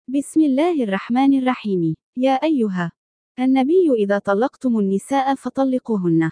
بسم الله الرحمن الرحيم. يا أيها النبي إذا طلقتم النساء فطلقوهن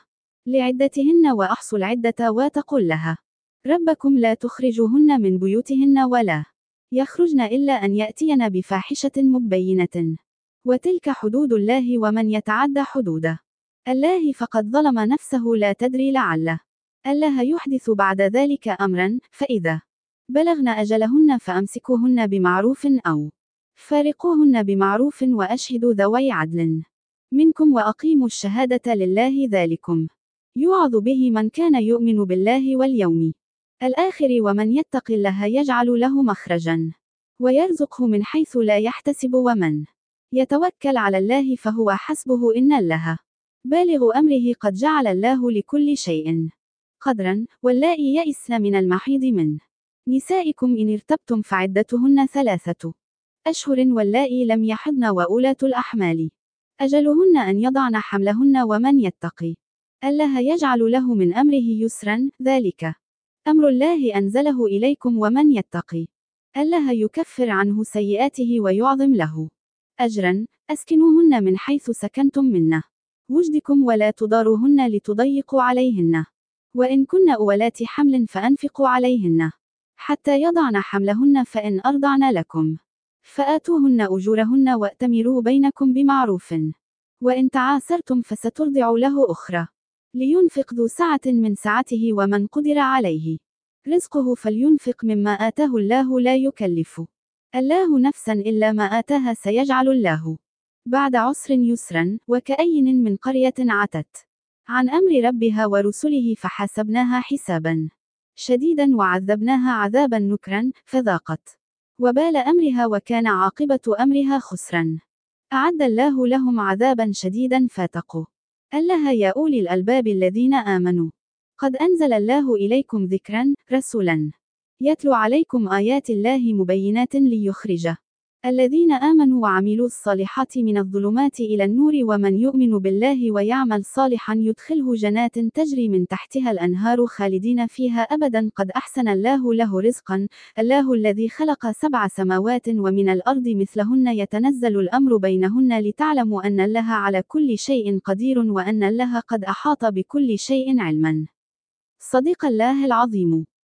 لعدتهن وأحصوا العدة واتقوا الله ربكم لا تخرجوهن من بيوتهن ولا يخرجن إلا أن يأتين بفاحشة مبينة وتلك حدود الله ومن يتعد حدود الله فقد ظلم نفسه لا تدري لعل الله يحدث بعد ذلك أمرا فإذا بلغن أجلهن فأمسكوهن بمعروف أو فارقوهن بمعروف وأشهدوا ذوي عدل منكم وأقيموا الشهادة لله ذلكم يوعظ به من كان يؤمن بالله واليوم الآخر ومن يتق الله يجعل له مخرجا ويرزقه من حيث لا يحتسب ومن يتوكل على الله فهو حسبه إن الله بالغ أمره قد جعل الله لكل شيء قدرا واللائي يئسن من المحيض من نسائكم إن ارتبتم فعدتهن 3 أشهر واللائي لم يحضن وأولاة الأحمال أجلهن أن يضعن حملهن ومن يتقي الله يجعل له من أمره يسرا ذلك أمر الله أنزله إليكم ومن يتقي الله يكفر عنه سيئاته ويعظم له أجرا أسكنوهن من حيث سكنتم منه وجدكم ولا تضاروهن لتضيقوا عليهن وإن كن أولات حمل فأنفقوا عليهن حتى يضعن حملهن فإن أرضعن لكم فآتوهن أجورهن وأتمروا بينكم بمعروف وإن تعاسرتم فسترضع له أخرى لينفق ذو سعة من سعته ومن قدر عليه رزقه فلينفق مما آتاه الله لا يكلف الله نفسا إلا ما آتاها سيجعل الله بعد عسر يسرا وكأين من قرية عتت عن أمر ربها ورسله فحاسبناها حسابا شديدا وعذبناها عذابا نكرا فذاقت وبال أمرها وكان عاقبة أمرها خسرا أعد الله لهم عذابا شديدا فاتقوا الله يا أولي الألباب الذين آمنوا قد أنزل الله إليكم ذكرا رسولا يتلو عليكم آيات الله مبينات ليخرج الذين آمنوا وعملوا الصالحات من الظلمات إلى النور ومن يؤمن بالله ويعمل صالحا يدخله جنات تجري من تحتها الأنهار خالدين فيها أبدا قد أحسن الله له رزقا الله الذي خلق 7 سماوات ومن الأرض مثلهن يتنزل الأمر بينهن لتعلموا أن الله على كل شيء قدير وأن الله قد أحاط بكل شيء علما. صدق الله العظيم.